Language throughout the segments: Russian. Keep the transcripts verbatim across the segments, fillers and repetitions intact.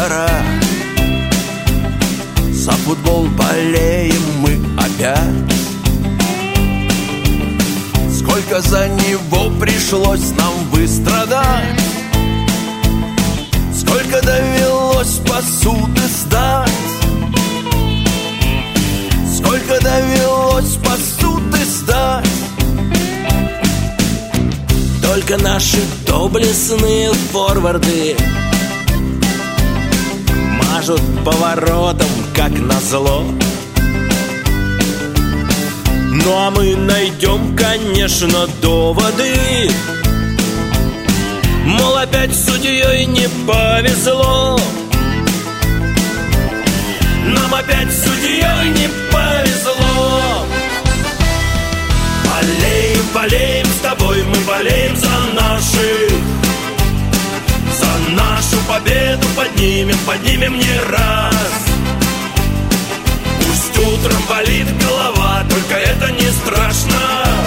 пора. За футбол болеем мы опять. Сколько за него пришлось нам выстрадать, сколько довелось посуды сдать, сколько довелось посуды сдать. Только наши доблестные форварды мажут поворотом, как назло. Ну а мы найдем, конечно, доводы, мол, опять судьей не повезло. Нам опять судьей не повезло. Болеем, болеем с тобой, мы болеем за наших, за нашу победу поднимем, поднимем не раз. Пусть утром болит голова, только это не страшно.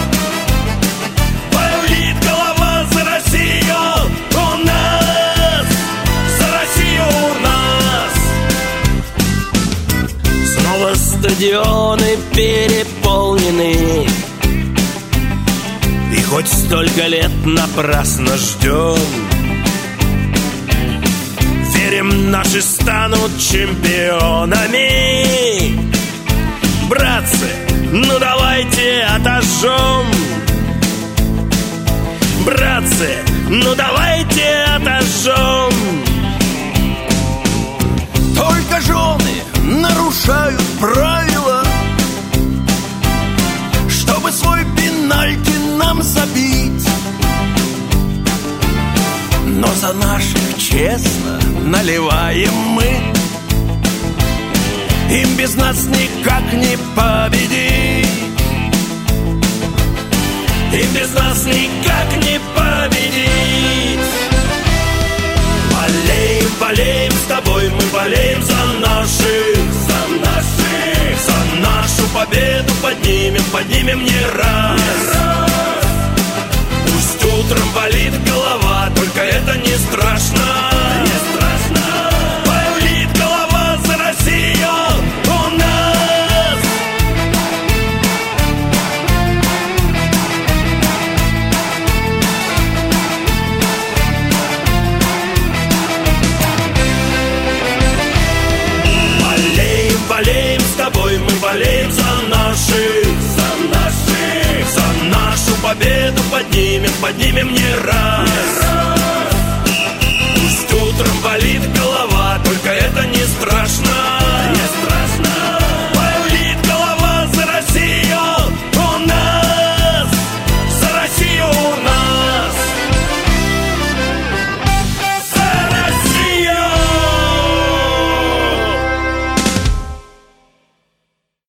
Болит голова за Россию у нас, за Россию у нас. Снова стадионы переполнены, и хоть столько лет напрасно ждем, верим, наши станут чемпионами. Братцы, ну давайте отожжем. Братцы, ну давайте отожжем. Только жены нарушают правила, чтобы свой пенальти нам забить. Но за наших честно наливаем мы, им без нас никак не победить. Им без нас никак не победить. Болеем, болеем с тобой, мы болеем за наших, за наших, за нашу победу поднимем, поднимем не раз. Не раз. Пусть утром болит голова, только это не страшно. Не страшно. Болит голова за Россию у нас. Болеем, болеем с тобой, мы болеем за наших, за наших, за нашу победу поднимем, поднимем не раз. Не раз. Пусть утром болит голова,